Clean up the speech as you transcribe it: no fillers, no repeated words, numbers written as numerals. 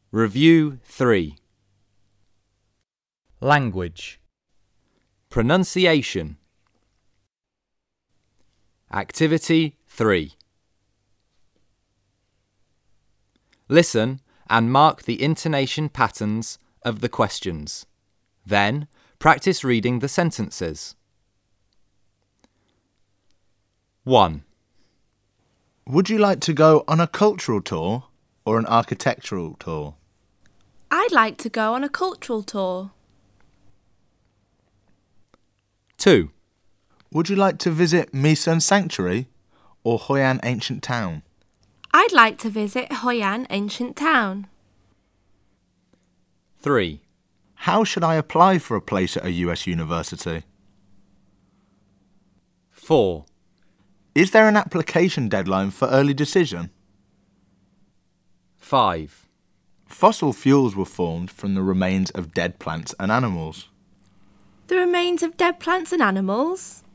Review 3. Language. Pronunciation. Activity 3. Listen and mark the intonation patterns of the questions. Then, practice reading the sentences. 1. Would you like to go on a cultural tour or an architectural tour? I'd like to go on a cultural tour. 2. Would you like to visit Misan Sanctuary or Hoi An Ancient Town? I'd like to visit Hoi An Ancient Town. 3. How should I apply for a place at a US university? 4. Is there an application deadline for early decision? 5. Fossil fuels were formed from the remains of dead plants and animals. The remains of dead plants and animals?